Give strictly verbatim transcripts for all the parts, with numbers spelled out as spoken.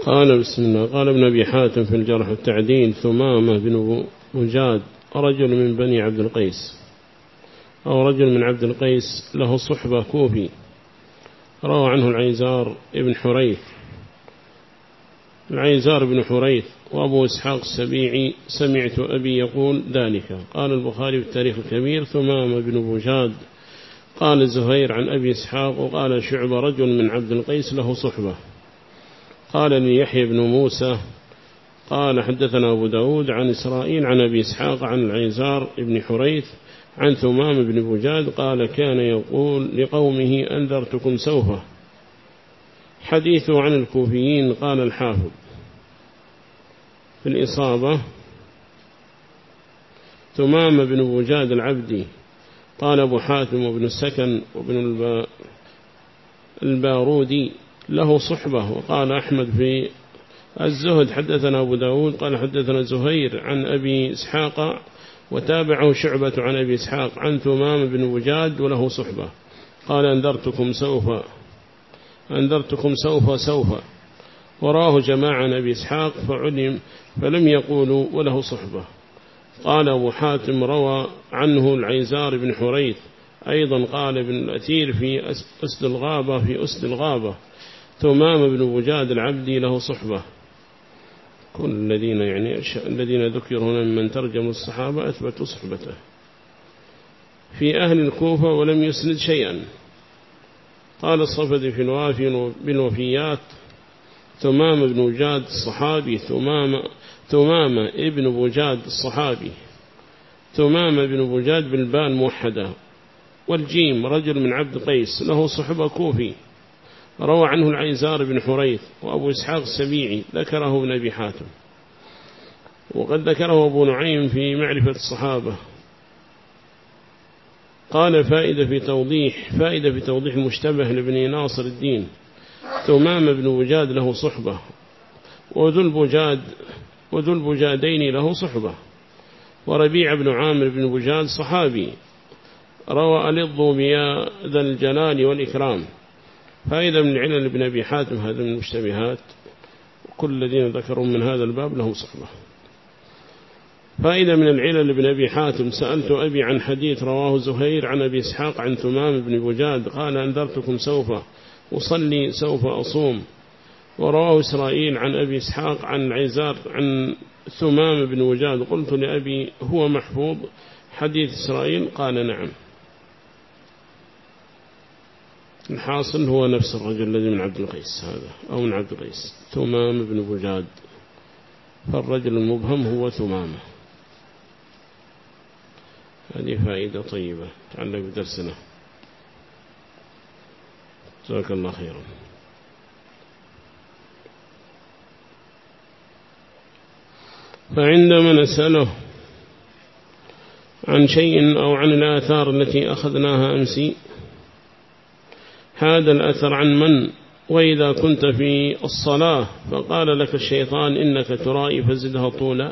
قال بسم الله. قال ابن أبي حاتم في الجرح والتعديل: ثمامة بن مجاد رجل من بني عبد القيس، أو رجل من عبد القيس، له صحبة كوفي، روى عنه العيزار بن حريث العيزار بن حريث وأبو إسحاق السبيعي: سمعت أبي يقول ذلك. قال البخاري في التاريخ الكبير: ثمامة بن مجاد. قال زهير عن أبي إسحاق وقال شعبة: رجل من عبد القيس له صحبة. قال لي يحيى بن موسى قال حدثنا أبو داود عن إسرائيل عن أبي إسحاق عن العيزار بن حريث عن ثمامة بن مجاد قال: كان يقول لقومه: أنذرتكم سوف. حديثه عن الكوفيين. قال الحافظ في الإصابة: ثمامة بن مجاد العبدي. قال أبو حاتم وابن السكن وابن البارودي: له صحبة. وقال أحمد في الزهد: حدثنا أبو داود قال حدثنا زهير عن أبي إسحاق وتابعه شعبة عن أبي إسحاق عن ثمامة بن مجاد وله صحبة. قال: أنذرتكم سوف أنذرتكم سوف سوف. وراه جماعة عن أبي إسحاق فعلم فلم يقولوا وله صحبة. قال أبو حاتم: روى عنه العيزار بن حريث أيضا. قال ابن الأثير في أسد الغابة في أسد الغابة: ثمامة بن مجاد العبدي له صحبة. كل الذين يعني الذين ذكروا هنا من ترجم الصحابة أثبتوا صحبته في أهل الكوفة ولم يسند شيئا. قال الصفدي في الوافي بالوفيات: ثمامة بن مجاد الصحابي ثمامة ثمامة ابن مجاد الصحابي ثمامة بن مجاد بالباء الموحدة والجيم رجل من عبد قيس له صحبة كوفي. روى عنه العيزار بن حريث وأبو إسحاق السبيعي ذكره ابن أبي حاتم، وقد ذكره أبو نعيم في معرفة الصحابة. قال: فائدة في توضيح فائدة في توضيح المشتبه لابن ناصر الدين: ثمامة بن مجاد له صحبة، وذو البجاد وذو البجادين له صحبة، وربيع بن عامر بن بجاد صحابي. روى ألضوا بيا ذا الجلال والإكرام. فائدة من العلل ابن أبي حاتم هذا من المشتبهات، وكل الذين ذكروا من هذا الباب له صحبة. فائدة من العلل ابن أبي حاتم: سألت أبي عن حديث رواه زهير عن أبي إسحاق عن ثمام بن مجاد قال: أنذرتكم سوف أصلي سوف أصوم. ورواه إسرائيل عن أبي إسحاق عن العيزار عن ثمام بن مجاد. قلت لأبي: هو محفوظ حديث إسرائيل؟ قال: نعم. الحاصل هو نفس الرجل الذي من عبد القيس هذا، أو من عبد القيس ثمام بن مجاد، فالرجل المبهم هو ثمامة. هذه فائدة طيبة تعلق بدرسنا. جزاك الله خيرا. فعندما نسأله عن شيء أو عن الآثار التي أخذناها أمسي: هذا الأثر عن من؟ وإذا كنت في الصلاة فقال لك الشيطان: إنك ترائي فزدها طولا.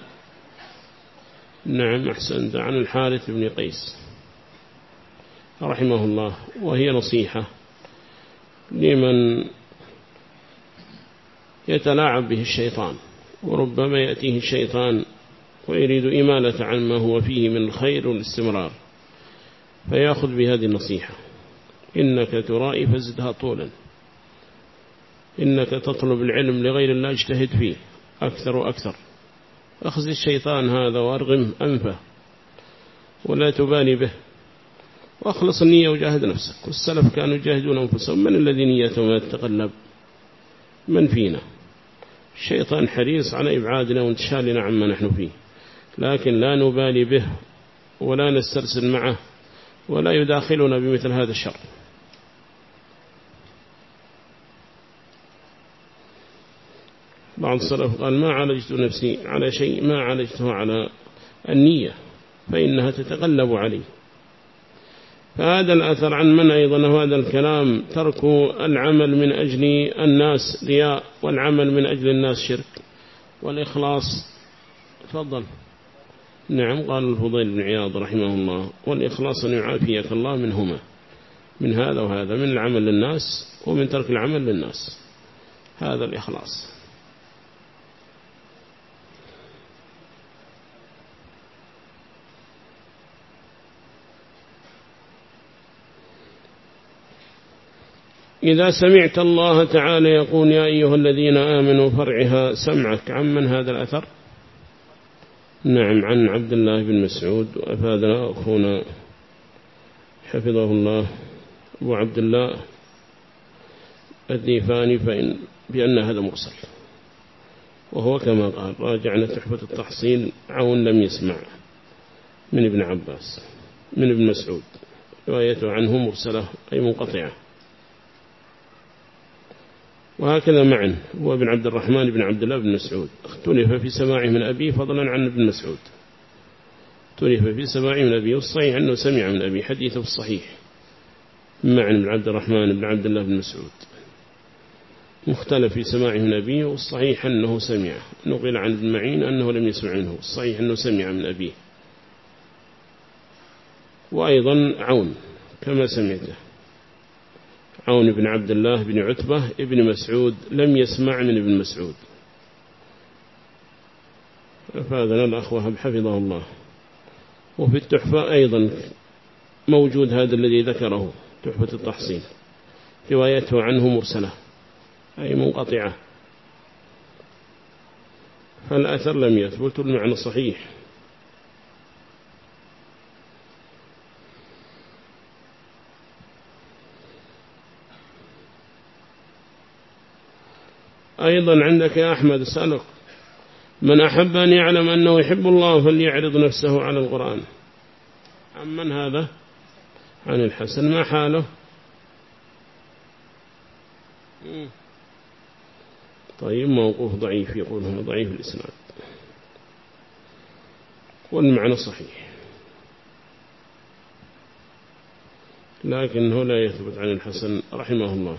نعم أحسنت. عن الحارث بن قيس رحمه الله، وهي نصيحة لمن يتلاعب به الشيطان، وربما يأتيه الشيطان ويريد إمالة عن ما هو فيه من الخير والاستمرار، فيأخذ بهذه النصيحة: إنك ترائي فزدها طولا، إنك تطلب العلم لغير الله اجتهد فيه أكثر وأكثر. أخذ الشيطان هذا وأرغم أنفه ولا تبالي به، وأخلص النية وجاهد نفسك. والسلف كانوا يجاهدون أنفسهم. من الذي نيتهم يتقلب؟ من فينا؟ الشيطان حريص على إبعادنا وانتشالنا عما نحن فيه، لكن لا نبالي به ولا نسترسل معه ولا يداخلنا بمثل هذا الشر. بعض السلف قال: ما عالجت نفسي على شيء ما عالجته على النية، فإنها تتقلب علي. فهذا الأثر عن من أيضا هذا الكلام: ترك العمل من أجل الناس رياء، والعمل من أجل الناس شرك، والإخلاص. تفضل. نعم. قال الفضيل بن عياض رحمه الله: والإخلاص أن يعافيك الله منهما، من هذا وهذا، من العمل للناس ومن ترك العمل للناس. هذا الإخلاص. إذا سمعت الله تعالى يقول يا أيها الذين آمنوا فرعها سمعك. عن من هذا الأثر؟ نعم عن عبد الله بن مسعود. وأفادنا أخونا حفظه الله أبو عبد الله الديفاني فإن بأن هذا مرسل، وهو كما قال راجعنا تحفة التحصيل عون لم يسمع من ابن عباس من ابن مسعود، روايته عنه مرسلة أي منقطعة. وهكذا معا هو ابن عبد الرحمن بن عبد الله بن مسعود اختلف في سماعه من أبيه فضلا عن ابن مسعود، اختلف في سماعه من أبيه، والصحيح أنه سمع من أبيه حديثه في الصحيح معا بن عبد الرحمن بن عبد الله بن مسعود، مختلف في سماعه من أبيه، والصحيح أنه سمع. نقل عن ابن معين أنه لم يسمع منه، الصحيح أنه سمع من أبيه. وأيضا عون كما سمعته، عون بن عبد الله بن عتبة ابن مسعود لم يسمع من ابن مسعود. فهذا الأخ وهب حفظه الله. وفي التحفة أيضا موجود هذا الذي ذكره تحفة التحصيل، روايته عنه مرسلة أي منقطعة، فالأثر لم يثبت المعنى صحيح. أيضا عندك يا أحمد أسألك، من أحب أن يعلم أنه يحب الله فليعرض نفسه على القرآن. عمن هذا؟ عن الحسن. ما حاله؟ طيب موقوف ضعيف، يقول هنا ضعيف الإسناد، والمعنى صحيح لكنه لا يثبت عن الحسن رحمه الله.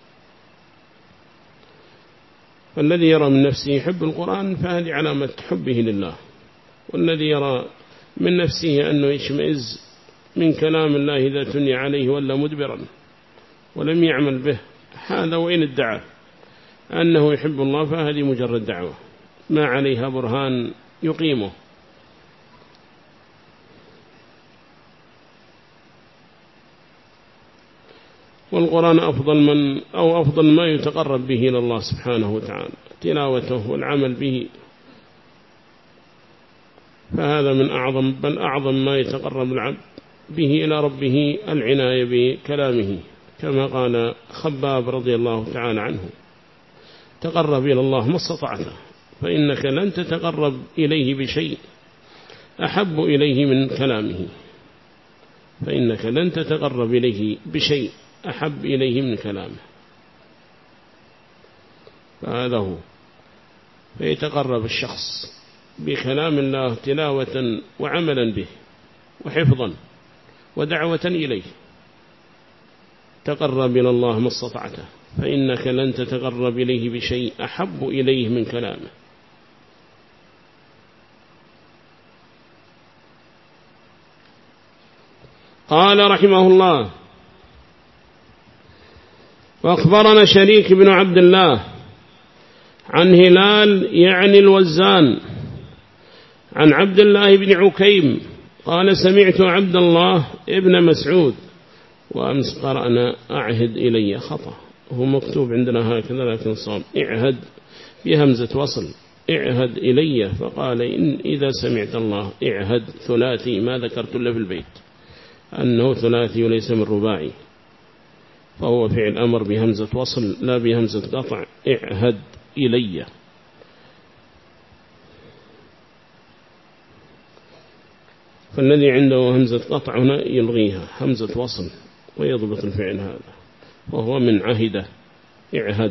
فالذي يرى من نفسه يحب القرآن فهذه علامة حبه لله، والذي يرى من نفسه أنه يشمئز من كلام الله إذا تني عليه ولا مدبرا ولم يعمل به، هذا وإن ادعى أنه يحب الله فهذه مجرد دعوة ما عليها برهان يقيمه. والقرآن أفضل من أو أفضل ما يتقرب به إلى الله سبحانه وتعالى تلاوته والعمل به، فهذا من أعظم بل أعظم ما يتقرب العبد به إلى ربه العناية بكلامه، كما قال خباب رضي الله تعالى عنه تقرب إلى الله ما استطعت فإنك لن تتقرب إليه بشيء أحب إليه من كلامه، فإنك لن تتقرب إليه بشيء أحب إليه من كلامه. فهذا هو، فيتقرب الشخص بكلام الله تلاوة وعملا به وحفظا ودعوة إليه، تقرب إلى الله ما استطعته فإنك لن تتقرب إليه بشيء أحب إليه من كلامه. قال رحمه الله: وأخبرنا شريك بن عبد الله عن هلال يعني الوزان عن عبد الله بن عكيم قال: سمعت عبد الله ابن مسعود. وأمس قرأنا أعهد إلي، خطأ، هو مكتوب عندنا هكذا لكن صاب اعهد بهمزة وصل، اعهد إلي، فقال إن إذا سمعت الله اعهد ثلاثي، ما ذكرت إلا في البيت أنه ثلاثي وليس من رباعي، فهو فعل أمر بهمزة وصل لا بهمزة قطع، اعهد إلي. فالذي عنده همزة قطع هنا يلغيها همزة وصل ويضبط الفعل هذا، وهو من عهده اعهد.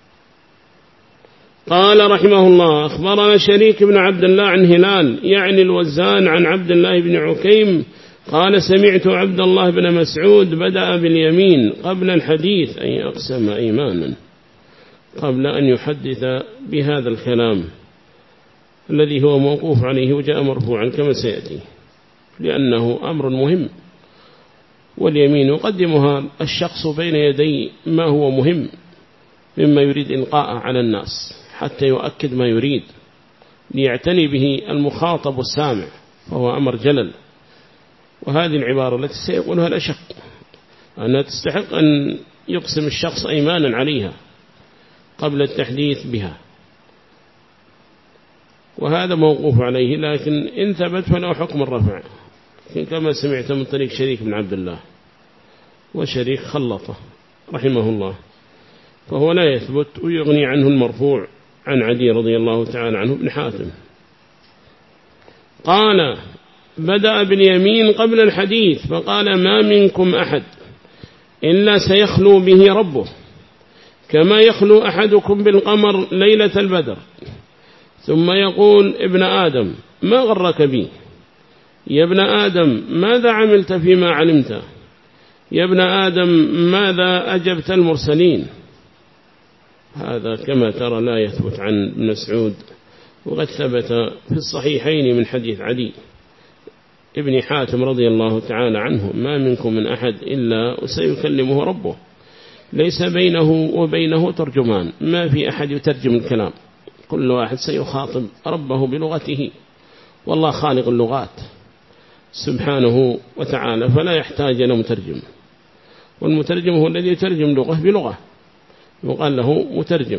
قال رحمه الله: أخبرنا شريك بن عبد الله عن هلال يعني الوزان عن عبد الله بن عكيم قال: سمعت عبد الله بن مسعود بدأ باليمين قبل الحديث، أي أقسم إيمانا قبل أن يحدث بهذا الكلام الذي هو موقوف عليه وجاء مرفوعا كما سيأتي، لأنه أمر مهم، واليمين يقدمها الشخص بين يدي ما هو مهم مما يريد إلقاءه على الناس حتى يؤكد ما يريد ليعتني به المخاطب السامع، فهو أمر جلل. وهذه العبارة التي سيقولها لا شك أنها تستحق أن يقسم الشخص أيمانا عليها قبل التحديث بها، وهذا موقوف عليه، لكن إن ثبت فله حكم الرفع كما سمعت من طريق شريك بن عبد الله، وشريك خلطه رحمه الله، فهو لا يثبت، ويغني عنه المرفوع عن عدي رضي الله تعالى عنه بن حاتم. قال بدأ باليمين قبل الحديث فقال ما منكم أحد إلا سيخلو به ربه كما يخلو أحدكم بالقمر ليلة البدر، ثم يقول ابن آدم ما غرك بي، يا ابن آدم ماذا عملت فيما علمت، يا ابن آدم ماذا أجبت المرسلين. هذا كما ترى لا يثبت عن ابن مسعود، وقد ثبت في الصحيحين من حديث عدي ابن حاتم رضي الله تعالى عنه ما منكم من أحد إلا وسيكلمه ربه، ليس بينه وبينه ترجمان، ما في أحد يترجم الكلام، كل واحد سيخاطب ربه بلغته، والله خالق اللغات سبحانه وتعالى فلا يحتاج إلى مترجم، والمترجم هو الذي يترجم لغة بلغة وقال له مترجم،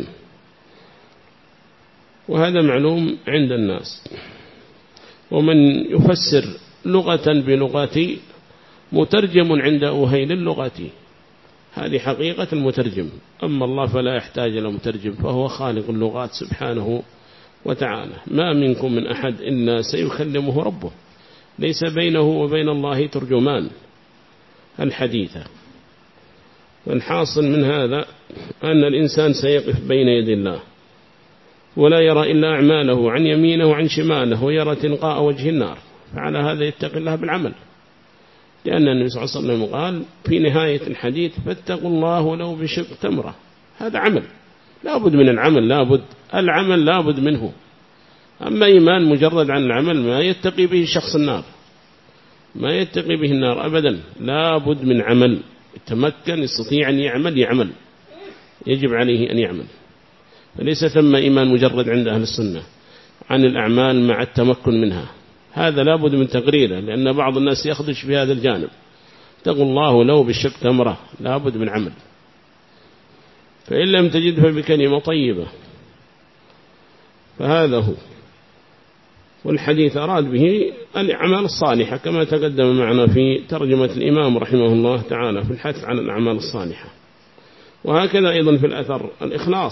وهذا معلوم عند الناس. ومن يفسر لغة بلغة مترجم عند أهيل اللغة، هذه حقيقة المترجم، أما الله فلا يحتاج إلى مترجم، فهو خالق اللغات سبحانه وتعالى. ما منكم من أحد إلا سيكلمه ربه، ليس بينه وبين الله ترجمان الحديثة. والحاصل من هذا أن الإنسان سيقف بين يدي الله ولا يرى إلا أعماله عن يمينه وعن شماله، ويرى تلقاء وجه النار، فعلى هذا يتقي الله بالعمل، لأن النبي صلى الله عليه وسلم قال في نهاية الحديث فاتقوا الله ولو بشق تمرة. هذا عمل، لابد من العمل، لابد العمل لابد منه. أما إيمان مجرد عن العمل ما يتقي به شخص النار، ما يتقي به النار أبدا، لابد من عمل، يتمكن يستطيع أن يعمل يعمل يجب عليه أن يعمل. فليس ثم إيمان مجرد عند أهل السنة عن الأعمال مع التمكن منها، هذا لابد من تقريره، لأن بعض الناس يخدش في هذا الجانب. اتقوا الله لو بالشق تمرة، لابد من عمل، فإن لم تجد فبكلمة طيبة، فهذا هو. والحديث أراد به الأعمال الصالحة كما تقدم معنا في ترجمة الإمام رحمه الله تعالى في الحث على الأعمال الصالحة. وهكذا أيضا في الأثر الإخلاص،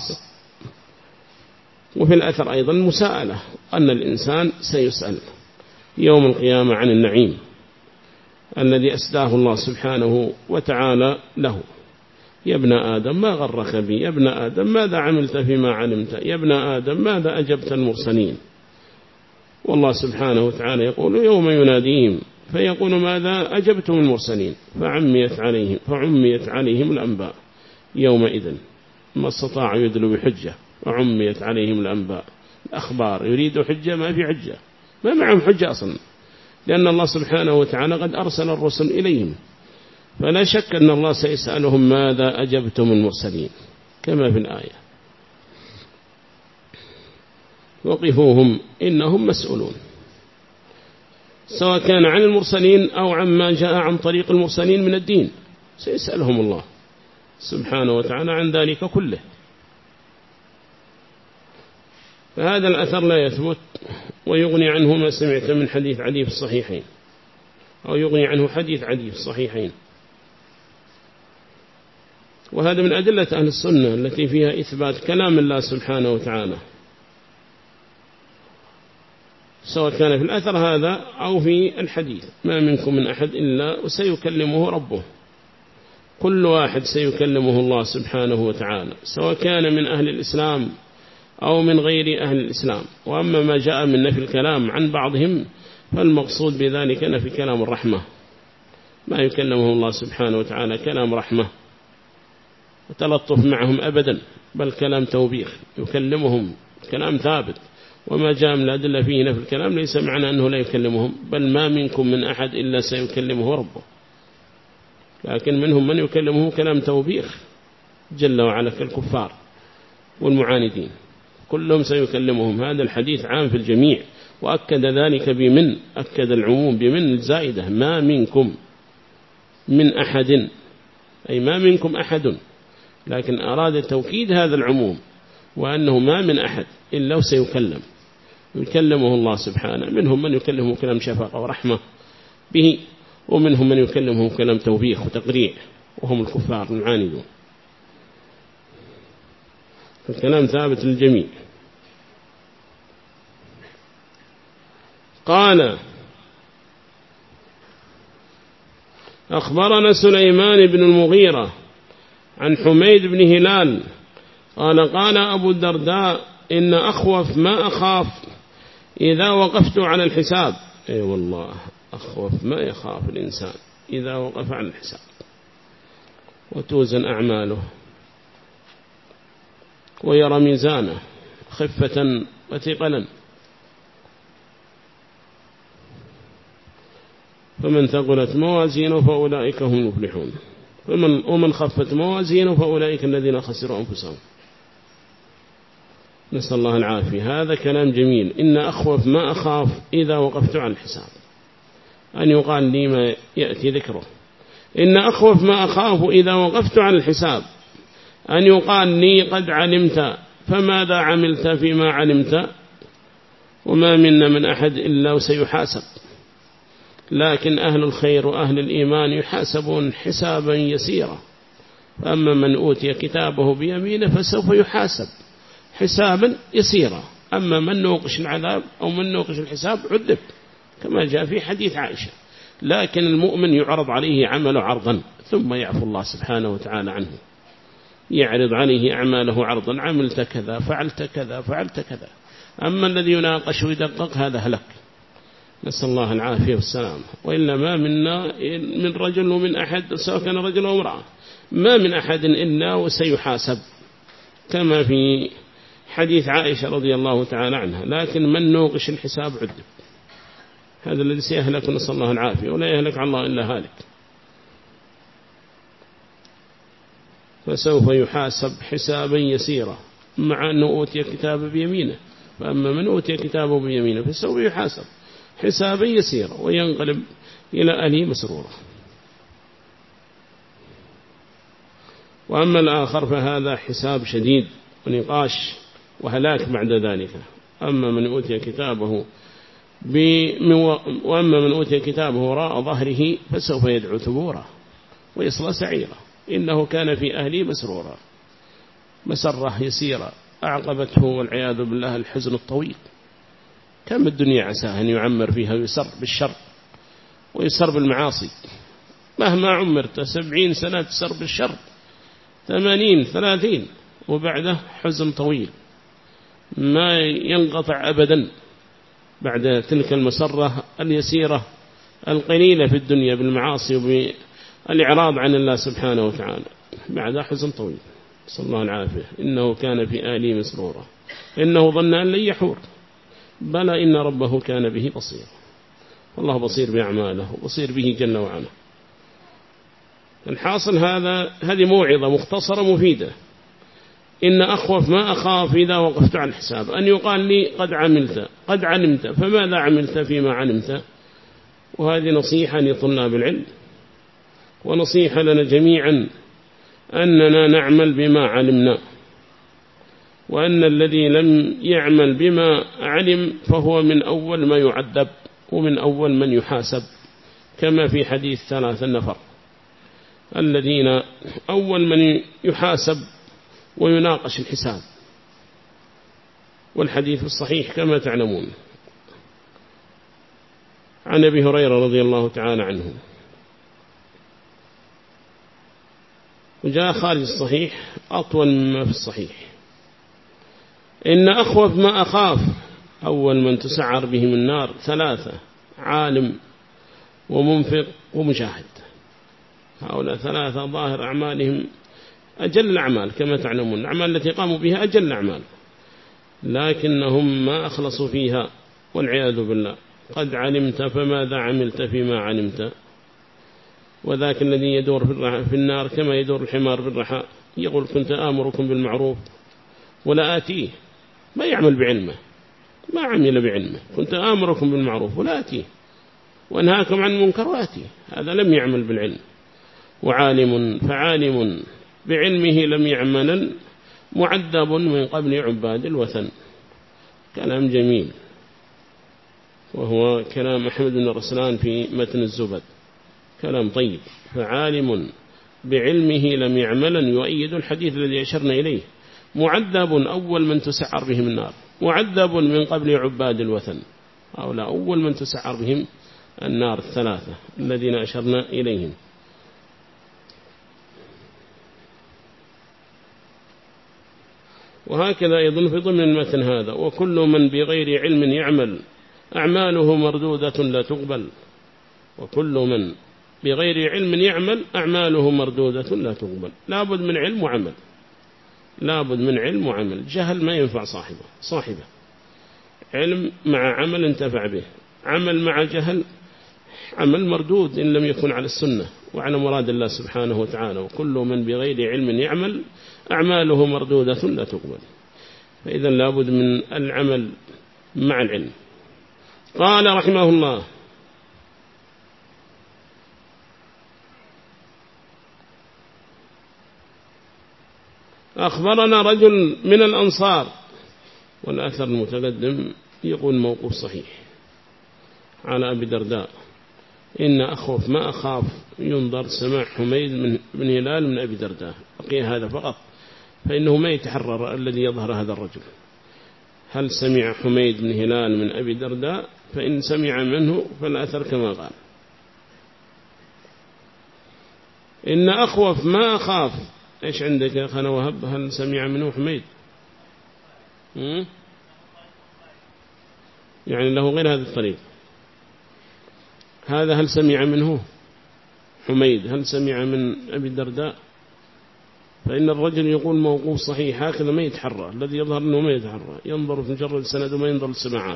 وفي الأثر أيضا مساءلة، أن الإنسان سيسأل يوم القيامة عن النعيم الذي أسداه الله سبحانه وتعالى له. يا ابن آدم ما غرك بي، يا ابن آدم ماذا عملت فيما علمت، يا ابن آدم ماذا أجبت المرسلين. والله سبحانه وتعالى يقول يوم يناديهم فيقول ماذا أجبتم المرسلين، فعميت عليهم فعميت عليهم الأنباء يومئذ ما استطاعوا يدلوا بحجة، وعميت عليهم الأنباء الأخبار، يريد حجة ما في حجة، ما معهم حجة أصلا، لأن الله سبحانه وتعالى قد أرسل الرسل إليهم، فلا شك أن الله سيسألهم ماذا أجبتم المرسلين كما في الآية، وقفوهم إنهم مسؤولون، سواء كان عن المرسلين أو عما جاء عن طريق المرسلين من الدين، سيسألهم الله سبحانه وتعالى عن ذلك كله. فهذا الأثر لا يثبت، ويغني عنه ما سمعت من حديث عدي في الصحيحين، أو يغني عنه حديث عدي في الصحيحين. وهذا من أدلة أهل السنة التي فيها إثبات كلام الله سبحانه وتعالى، سواء كان في الأثر هذا أو في الحديث. ما منكم من أحد إلا وسيكلمه ربه، كل واحد سيكلمه الله سبحانه وتعالى، سواء كان من أهل الإسلام أو من غير أهل الإسلام. وأما ما جاء من نفي الكلام عن بعضهم فالمقصود بذلك نفي كلام الرحمة، ما يكلمه الله سبحانه وتعالى كلام رحمة وتلطف معهم أبدا، بل كلام توبيخ، يكلمهم كلام ثابت. وما جاء من الأدلة فيه نفي الكلام ليس معنى أنه لا يكلمهم، بل ما منكم من أحد إلا سيكلمه ربه، لكن منهم من يكلمه كلام توبيخ جل وعلا كالكفار والمعاندين، كلهم سيكلمهم. هذا الحديث عام في الجميع، وأكد ذلك بمن، أكد العموم بمن الزائدة، ما منكم من أحد أي ما منكم أحد، لكن أراد توكيد هذا العموم، وأنه ما من أحد إلا وسيكلم، يكلمه الله سبحانه. منهم من يكلمه كلام شفقة ورحمة به، ومنهم من يكلمه كلام توبيخ وتقريع، وهم الكفار المعاندون. الكلام ثابت للجميع. قال أخبرنا سليمان بن المغيرة عن حميد بن هلال قال قال أبو الدرداء إن أخوف ما أخاف إذا وقفت على الحساب. أي أيوة والله، أخوف ما يخاف الإنسان إذا وقف على الحساب وتوزن أعماله ويرى ميزانه خفة وثقلا. فمن ثقلت موازينه فأولئك هم المفلحون، ومن, ومن خفت موازينه فأولئك الذين خسروا أنفسهم. نسأل الله العافية. هذا كلام جميل. إن أخوف ما أخاف إذا وقفت على الحساب أن يقال لي ما يأتي ذكره. إن أخوف ما أخاف إذا وقفت على الحساب أن يقال لي قد علمت فماذا عملت فيما علمت، وما منا من أحد إلا وسيحاسب. لكن أهل الخير وأهل الإيمان يحاسبون حسابا يسيرا، فأما من أوتي كتابه بيمينه فسوف يحاسب حسابا يسيرا، أما من نوقش العذاب أو من نوقش الحساب عذب، كما جاء في حديث عائشة. لكن المؤمن يعرض عليه عمله عرضا ثم يعفو الله سبحانه وتعالى عنه، يعرض عليه أعماله عرضا، عملت كذا فعلت كذا فعلت كذا. أما الذي يناقش ويدقق هذا هلك، نسأل الله العافية والسلام. وإلا ما منا من رجل ومن أحد، سواء كان رجل أو امرأة، ما من أحد إلا وسيحاسب، كما في حديث عائشة رضي الله تعالى عنها. لكن من نوقش الحساب عذب، هذا الذي سيهلك، نسأل الله العافية، ولا يهلك على الله إلا هالك. فسوف يحاسب حسابا يسيرا، مع أنه أوتي كتابه بيمينه. فأما من أوتي كتابه بيمينه فسوف يحاسب حسابا يسيرا وينقلب إلى أهله مسرورا. وأما الآخر فهذا حساب شديد ونقاش وهلاك بعد ذلك. أما من أوتي كتابه وأما من أوتي كتابه وراء ظهره فسوف يدعو ثبورا ويصلى سعيرا، إنه كان في أهله مسرورا، مسرة يسيرة أعقبته والعياذ بالله الحزن الطويل. كم الدنيا عساه أن يعمر فيها ويسر بالشر ويسر بالمعاصي، مهما عمرت سبعين سنة تسر بالشر، ثمانين ثلاثين، وبعده حزن طويل ما ينقطع أبدا بعد تلك المسرة اليسيرة القليلة في الدنيا بالمعاصي وبالإعراض عن الله سبحانه وتعالى، بعد حزن طويل. صلى الله العافية. إنه كان في آله مسرورا إنه ظن أن لن يحور، بلى إن ربه كان به بصير. والله بصير بأعماله وبصير به جل وعلا. الحاصل هذا هذه موعظة مختصرة مفيدة. إن أخوف ما أخاف إذا وقفت على الحساب أن يقال لي قد عملت قد علمت فماذا عملت فيما علمت. وهذه نصيحة لطلاب العلم ونصيحة لنا جميعا أننا نعمل بما علمنا، وأن الذي لم يعمل بما علم فهو من أول ما يعذب ومن أول من يحاسب، كما في حديث ثلاثة النفر الذين أول من يحاسب ويناقش الحساب. والحديث الصحيح كما تعلمون عن أبي هريرة رضي الله تعالى عنه، وجاء خارج الصحيح أطول مما في الصحيح. إن أخوف ما أخاف، أول من تسعر بهم النار ثلاثة: عالم ومنفق ومجاهد. هؤلاء ثلاثة ظاهر أعمالهم أجل الأعمال، كما تعلمون الأعمال التي قاموا بها أجل الأعمال، لكنهم ما أخلصوا فيها والعياذ بالله. قد علمت فماذا عملت فيما علمت. وذاك الذي يدور في النار كما يدور الحمار في الرحاء، يقول كنت آمركم بالمعروف ولا آتيه، ما يعمل بعلمه، ما عمل بعلمه. كنت آمركم بالمعروف ولا آتيه، وأنهاكم عن المنكر وآتيه، هذا لم يعمل بالعلم. وعالم فعالم بعلمه لم يعملا معذب من قبل عباد الوثن. كلام جميل، وهو كلام أحمد بن رسلان في متن الزبد، كلام طيب. فعالم بعلمه لم يعملا يؤيد الحديث الذي أشرنا إليه. معذب أول من تسعر بهم النار، معذب من قبل عباد الوثن، أو لا أول من تسعر بهم النار الثلاثة الذين أشرنا إليهم. وهكذا أيضا في ضمن المتن هذا: وكل من بغير علم يعمل أعماله مردودة لا تقبل. وكل من بغير علم يعمل أعماله مردودة لا تقبل. لابد من علم وعمل، لابد من علم وعمل. جهل ما ينفع صاحبه صاحبه علم مع عمل انتفع به، عمل مع جهل عمل مردود إن لم يكن على السنة وعلى مراد الله سبحانه وتعالى. وكل من بغير علم يعمل أعماله مردودة لا تقبل. فإذا لابد من العمل مع العلم. قال رحمه الله: أخبرنا رجل من الأنصار، والأثر المتقدم يقول موقوف صحيح على أبي درداء: إن أخوف ما أخاف ينظر سماع حميد من هلال من أبي درداء. بقي هذا فقط، فإنه ما يتحرر الذي يظهر هذا الرجل. هل سمع حميد من هلال من أبي درداء؟ فإن سمع منه فالأثر كما قال. إن أخوف ما أخاف، إيش عندك يا أخنا وهب؟ هل سمع منه حميد؟ يعني له غير هذا الطريق. هذا هل سمع منه حميد؟ هل سمع من أبي الدرداء؟ فإن الرجل يقول موقوف صحيح، هكذا ما يتحرى. الذي يظهر أنه ما يتحرى، ينظر في مجرد السند وما ينظر السماعات.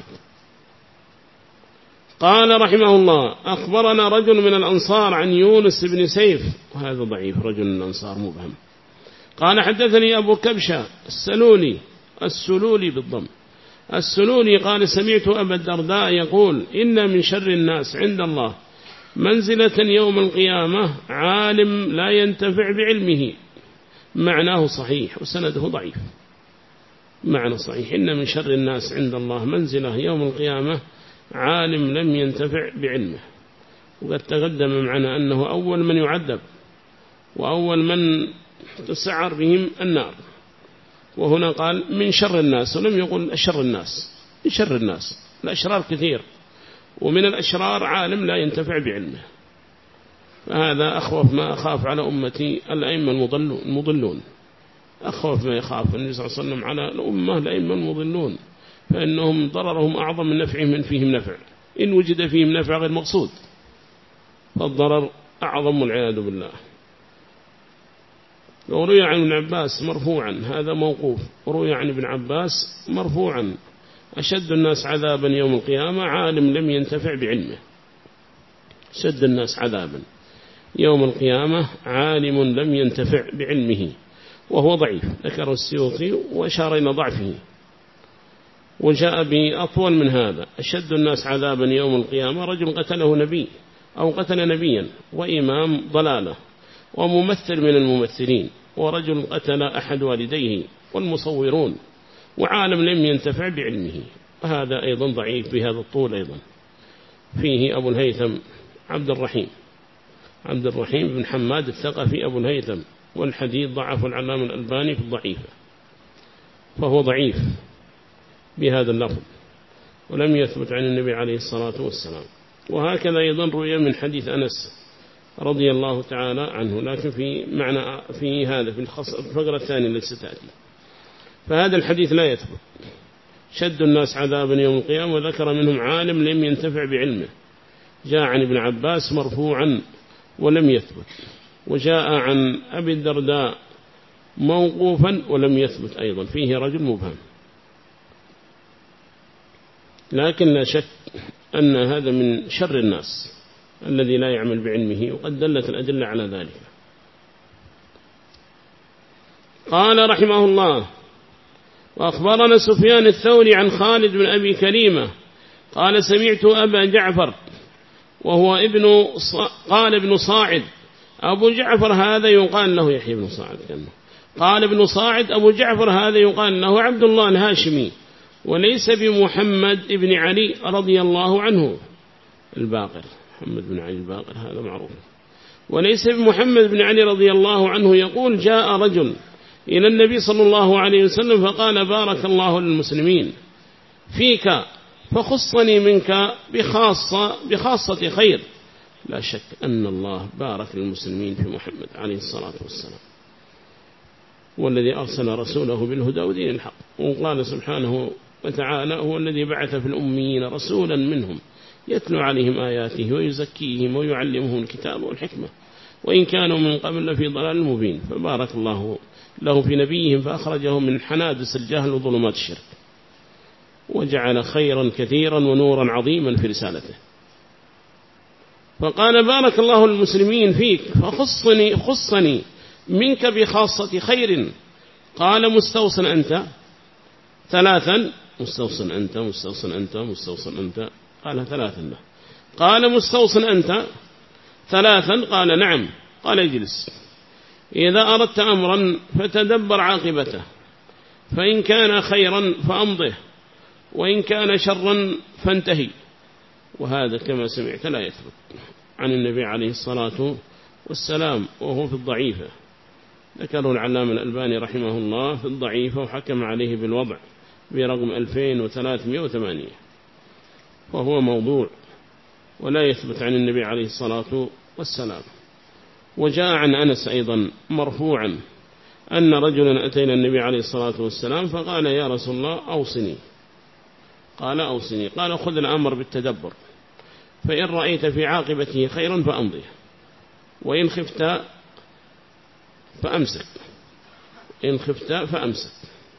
قال رحمه الله: أخبرنا رجل من الأنصار عن يونس بن سيف، وهذا ضعيف، رجل من الأنصار مبهم. قال: حدثني أبو كبشة السلولي، السلولي بالضم، السلولي قال: سمعت أبا الدرداء يقول: إن من شر الناس عند الله منزلة يوم القيامة عالم لا ينتفع بعلمه. معناه صحيح وسنده ضعيف. معنى صحيح: إن من شر الناس عند الله منزلة يوم القيامة عالم لم ينتفع بعلمه. وقد تقدم معنا أنه أول من يعذب وأول من تسعر بهم النار. وهنا قال من شر الناس، ولم يقل أشر الناس. من شر الناس، الأشرار كثير، ومن الأشرار عالم لا ينتفع بعلمه. فهذا أخوف ما أخاف على أمتي الأئمة المضلون. أخوف ما يخاف النبي صلى الله عليه وسلم على الأمة الأئمة المضلون، فإنهم ضررهم أعظم من نفعهم من فيهم نفع، إن وجد فيهم نفع غير مقصود فالضرر أعظم والعياذ بالله. وروي عن ابن عباس مرفوعا، هذا موقوف، وروي عن ابن عباس مرفوعا: أشد الناس عذابا يوم القيامة عالم لم ينتفع بعلمه. أشد الناس عذابا يوم القيامة عالم لم ينتفع بعلمه. وهو ضعيف، ذكر السيوطي وأشار إلى ضعفه، وجاء به أطول من هذا: أشد الناس عذابا يوم القيامة رجل قتله نبي أو قتل نبيا وإمام ضلالة وممثل من الممثلين، ورجل قتل أحد والديه والمصورون، وعالم لم ينتفع بعلمه. وهذا أيضا ضعيف بهذا الطول. أيضا فيه أبو الهيثم عبد الرحيم عبد الرحيم بن حماد الثقفي أبو الهيثم، والحديث ضعف العلامة الألباني في الضعيفة، فهو ضعيف بهذا اللفظ ولم يثبت عن النبي عليه الصلاة والسلام. وهكذا أيضا روي من حديث أنس رضي الله تعالى عنه، لكن في معنى في هذا في الفقرة الثانية التي ستأتي. فهذا الحديث لا يثبت. شد الناس عذابا يوم القيامة، وذكر منهم عالم لم ينتفع بعلمه. جاء عن ابن عباس مرفوعا ولم يثبت، وجاء عن أبي الدرداء موقوفا ولم يثبت أيضا، فيه رجل مبهم. لكن لا شك أن هذا من شر الناس الذي لا يعمل بعلمه، وقد دلت الأدلة على ذلك. قال رحمه الله: وأخبرنا سفيان الثوري عن خالد بن أبي كريمة قال: سمعت أبا جعفر وهو ابن قال ابن صاعد أبو جعفر هذا يقال له يحيى بن صاعد كأنه. قال ابن صاعد أبو جعفر هذا يقال له عبد الله الهاشمي وليس بمحمد ابن علي رضي الله عنه الباقر. محمد بن علي الباقر هذا معروف. وليس بمحمد بن علي رضي الله عنه يقول جاء رجل إلى النبي صلى الله عليه وسلم فقال بارك الله للمسلمين فيك فخصني منك بخاصة, بخاصة خير. لا شك أن الله بارك للمسلمين في محمد عليه الصلاة والسلام، والذي أرسل رسوله بالهدى ودين الحق. وقال سبحانه وتعالى هو الذي بعث في الأميين رسولا منهم يتلو عليهم آياته ويزكيهم ويعلمهم الكتاب والحكمة وإن كانوا من قبل لفي ضلال مبين. فبارك الله له في نبيهم فأخرجهم من حنادس الجهل وظلمات الشرك وجعل خيرا كثيرا ونورا عظيما في رسالته. فقال بارك الله المسلمين فيك فخصني خصني منك بخاصة خير. قال مستوصن أنت ثلاثا، مستوصن أنت مستوصن أنت مستوصن أنت، قال ثلاثا له. قال مستوصن أنت ثلاثا، قال نعم. قال اجلس، إذا أردت أمرا فتدبر عاقبته، فإن كان خيرا فأمضه وإن كان شرا فانتهي. وهذا كما سمعت لا يثبت عن النبي عليه الصلاة والسلام، وهو في الضعيفة. ذكره العلامة الألباني رحمه الله في الضعيفة وحكم عليه بالوضع برقم ألفين وثلاثمائة وثمانية، وهو موضوع ولا يثبت عن النبي عليه الصلاة والسلام. وجاء عن أنس أيضا مرفوعا أن رجلا أتينا النبي عليه الصلاة والسلام فقال يا رسول الله أوصني. قال أوصني. قال خذ الأمر بالتدبر، فإن رأيت في عاقبته خيرا فأمضي، وإن خفت فأمسك، إن خفت فأمسك،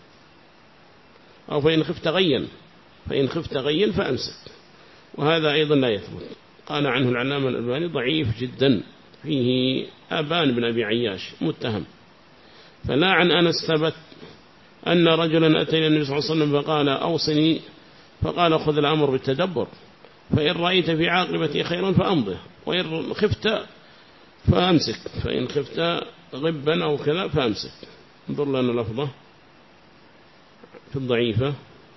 أو فإن خفت غيا، فإن خفت غيا فأمسك. وهذا أيضا لا يثبت. قال عنه العلامة الألباني ضعيف جدا، فيه أبان بن أبي عياش متهم. فلا عن أنس ثبت أن رجلا أتينا النبي صلى الله عليه وسلم فقال أوصني، فقال خذ الأمر بالتدبر، فإن رأيت في عاقبته خيرا فأمضه، وإن خفت فأمسك، فإن خفت غبا أو كذا فأمسك. انظر لنا لفظة في الضعيفة.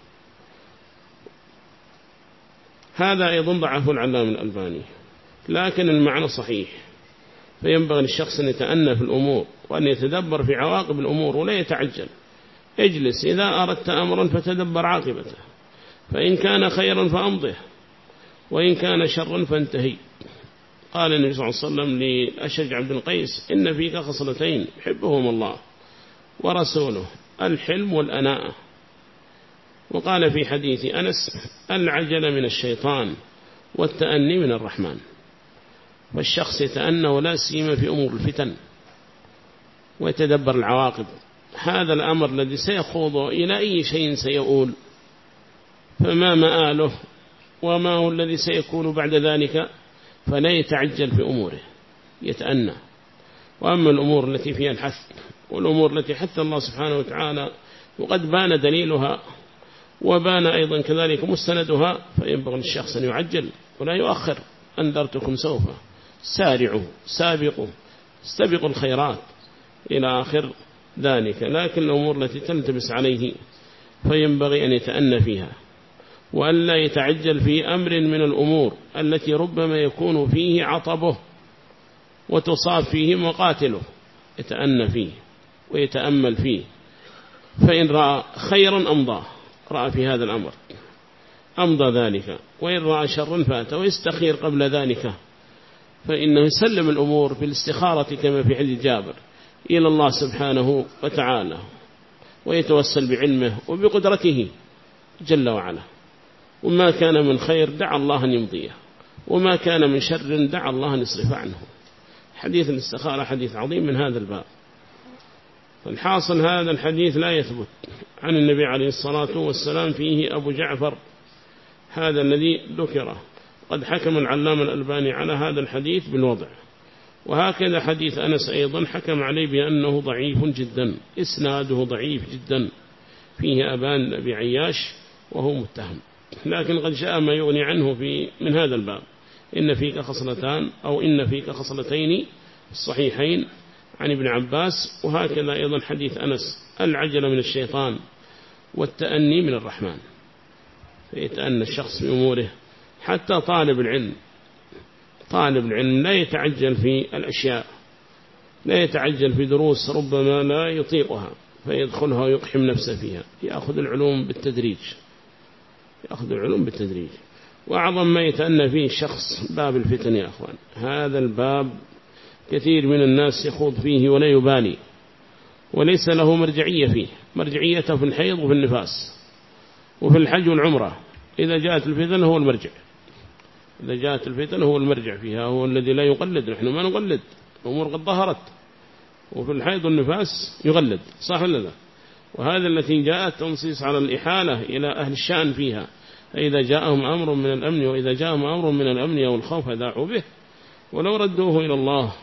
هذا أيضا ضعف العلامة الألباني، لكن المعنى صحيح. فينبغي للشخص أن يتأنى في الأمور وأن يتدبر في عواقب الأمور ولا يتعجل. اجلس، إذا أردت أمرا فتدبر عاقبته، فإن كان خيرا فأمضه وإن كان شرا فانتهي. قال النبي صلى الله عليه وسلم لأشج عبد القيس إن فيك خصلتين يحبهم الله ورسوله، الحلم والأناءة. وقال في حديث أنس العجل من الشيطان والتأني من الرحمن. والشخص يتأنى ولا سيما في أمور الفتن ويتدبر العواقب. هذا الأمر الذي سيخوض إلى أي شيء سيؤول، فما مآله وما هو الذي سيكون بعد ذلك، فلا يتعجل في أموره، يتأنى. وأما الأمور التي فيها الحث والأمور التي حث الله سبحانه وتعالى وقد بان دليلها وبان أيضا كذلك مستندها، فينبغي للشخص أن يعجل ولا يؤخر. أنذرتكم سوف، سارعوا سابقوا استبقوا الخيرات إلى آخر ذلك. لكن الأمور التي تلتبس عليه فينبغي أن يتأنى فيها، وألا يتعجل في أمر من الأمور التي ربما يكون فيه عطبه وتصاب فيه مقاتله. يتأنى فيه ويتأمل فيه، فإن رأى خيرا أمضاه، رأى في هذا الأمر أمضى ذلك، وإن رأى شرا فات، ويستخير قبل ذلك، فإنه يسلم الأمور بالاستخارة كما في حديث جابر إلى الله سبحانه وتعالى، ويتوسل بعلمه وبقدرته جل وعلا. وما كان من خير دعا الله أن يمضيه، وما كان من شر دعا الله أن يصرف عنه. حديث الاستخارة حديث عظيم من هذا الباب. فالحاصل هذا الحديث لا يثبت عن النبي عليه الصلاة والسلام، فيه أبو جعفر هذا الذي ذكره. قد حكم العلامة الألباني على هذا الحديث بالوضع. وهكذا حديث أنس أيضا حكم عليه بأنه ضعيف جدا، إسناده ضعيف جدا، فيه أبان أبي عياش وهو متهم. لكن قد جاء ما يغني عنه في من هذا الباب، إن فيك خصلتان أو إن فيك خصلتين الصحيحين عن ابن عباس. وهكذا أيضا حديث أنس: العجل من الشيطان والتأني من الرحمن. فيتأنى الشخص بأموره. حتى طالب العلم طالب العلم لا يتعجل في الأشياء، لا يتعجل في دروس ربما لا يطيقها فيدخلها ويقحم نفسه فيها. يأخذ العلوم بالتدريج يأخذ العلوم بالتدريج. وأعظم ما يتأنى فيه الشخص باب الفتن يا أخوان. هذا الباب كثير من الناس يخوض فيه ولا يبالي، وليس له مرجعية فيه. مرجعيته في الحيض وفي النفاس وفي الحج والعمرة. إذا جاءت الفتن هو المرجع إذا جاءت الفتن هو المرجع فيها، هو الذي لا يقلد. نحن ما نقلد، الأمور قد ظهرت. وفي الحيض والنفاس يقلد، صح ولا لا؟ وهذا التي جاءت تنصيص على الإحالة إلى أهل الشأن فيها. فإذا جاءهم أمر من الأمن وإذا جاءهم أمر من الأمن أو الخوف ذاعوا به. ولو ردوه إلى الله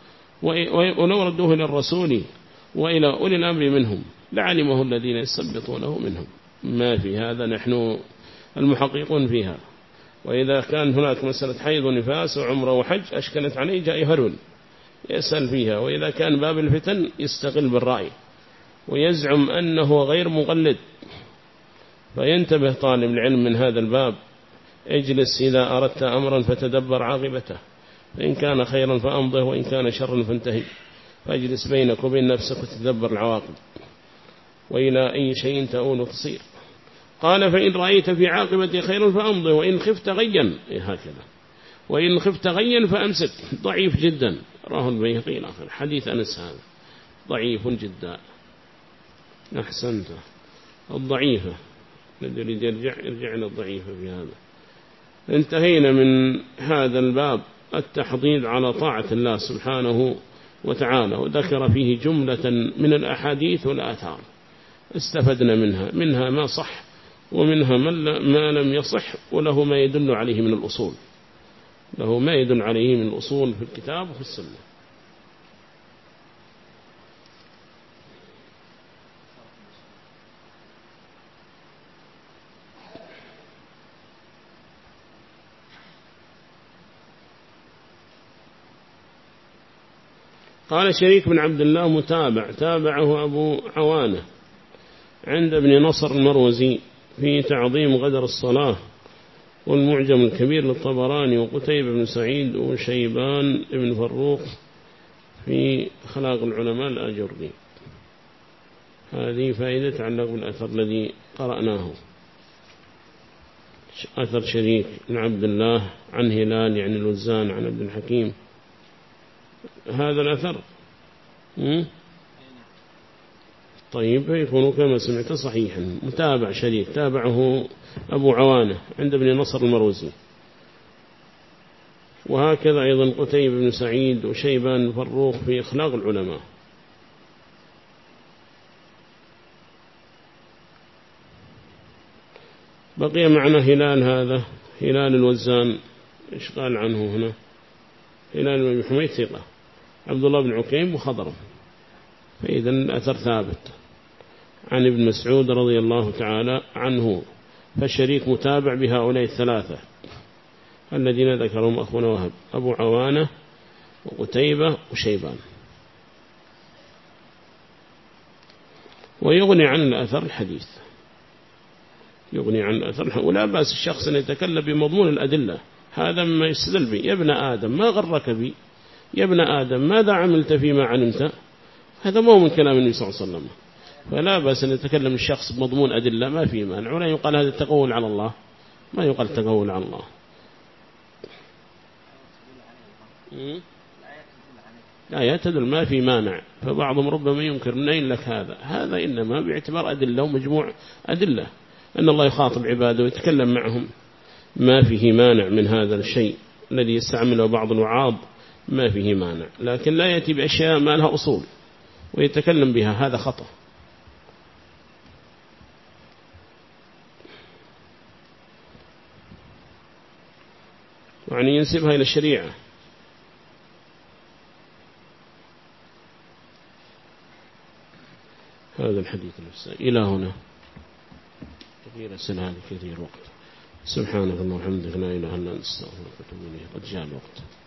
ولو ردوه إلى الرسول وإلى أولي الأمر منهم لعلمه الذين يستنبطونه منهم. ما في هذا نحن المحققون فيها. وإذا كان هناك مسألة حيض ونفاس وعمره وحج أشكلت عليه جاء يهرول يسأل فيها. وإذا كان باب الفتن يستقل بالرأي ويزعم أنه غير مقلد. فينتبه طالب العلم من هذا الباب. اجلس إذا أردت أمرا فتدبر عاقبته، فإن كان خيرا فأمضه وإن كان شرا فانتهي. فاجلس بينك وبين نفسك وتدبر العواقب وإلى أي شيء تؤول تصير. قال: فإن رأيت في عاقبة خيرا فأمضه وإن خفت غيا. هكذا: وإن خفت غيا فأمسك. ضعيف جدا، راه البيهقي الآخر. حديث أنس هذا ضعيف جدا. أحسنت. الضعيفة الذي يرجع يرجع إلى الضعيفة في هذا. انتهينا من هذا الباب التحضيض على طاعة الله سبحانه وتعالى، وذكر فيه جملة من الأحاديث والآثار استفدنا منها منها ما صح ومنها ما لم يصح، وله ما يدل عليه من الأصول له ما يدل عليه من الأصول في الكتاب وفي السنة. قال شريك بن عبد الله متابع تابعه أبو عوانة عند ابن نصر المروزي في تعظيم قدر الصلاة، والمعجم الكبير للطبراني، وقتيبة بن سعيد وشيبان بن فروخ في خلاق العلماء الآجري. هذه فائدة تعلق بالأثر الذي قرأناه. أثر شريك بن عبد الله عن هلال يعني الوزان عن عبد الحكيم. هذا الأثر طيب يكون كما سمعت صحيحا. متابع شريك تابعه أبو عوانة عند ابن نصر المروزي. وهكذا أيضا قتيبة بن سعيد وشيبان فروخ في أخلاق العلماء. بقي معنا هلال، هذا هلال الوزان. إيش قال عنه هنا؟ هلال بن حميد ثقة، عبد الله بن عكيم وخضر. فإذا الأثر ثابت عن ابن مسعود رضي الله تعالى عنه. فالشريك متابع بهؤلاء الثلاثة الذين ذكرهم أخونا وهب: أبو عوانة وقتيبة وشيبان. ويغني عن الأثر الحديث يغني عن الأثر. ولا بأس الشخص أن يتكلم بمضمون الأدلة. هذا ما يستدل بي: يا ابن آدم ما غرك بي، يا ابن آدم ماذا عملت فيما علمت. هذا مو من كلام النبي صلى الله عليه وسلم. فلا بأس أن يتكلم الشخص بمضمون أدلة، ما في مانع. ولا يقال هذا التقول على الله، ما يقال تقول على الله. لا يتدل، ما في مانع. فبعضهم ربما ينكر: من أين لك هذا؟ هذا إنما باعتبار أدلة ومجموع أدلة، أن الله يخاطب عباده ويتكلم معهم. ما فيه مانع من هذا الشيء الذي يستعمله بعض الوعاظ، ما فيه مانع. لكن لا يأتي بأشياء ما لها أصول ويتكلم بها، هذا خطأ. يعني ينسبها إلى الشريعة. هذا الحديث نفسه. إلى هنا كثير السنة هذه كثير وقت. سبحانك اللهم وبحمدك لا إله إلا أنت أستغفرك وأتوب إليك. قد جاء الوقت.